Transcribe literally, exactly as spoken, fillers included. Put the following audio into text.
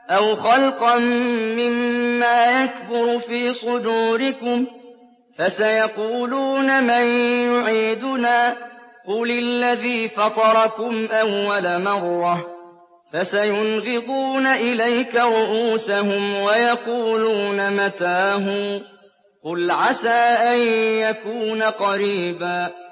أَوْ خَلْقًا مِّمَّا يَكْبُرُ فِي صُدُورِكُمْ ۚ فَسَيَقُولُونَ مَن يُعِيدُنَا ۖ قُلِ الَّذِي فَطَرَكُمْ أَوَّلَ مَرَّةٍ ۚ فَسَيُنْغِضُونَ إِلَيْكَ رُءُوسَهُمْ وَيَقُولُونَ مَتَىٰ هُوَ ۖ قُلْ عَسَىٰ أَن يَكُونَ قَرِيبًا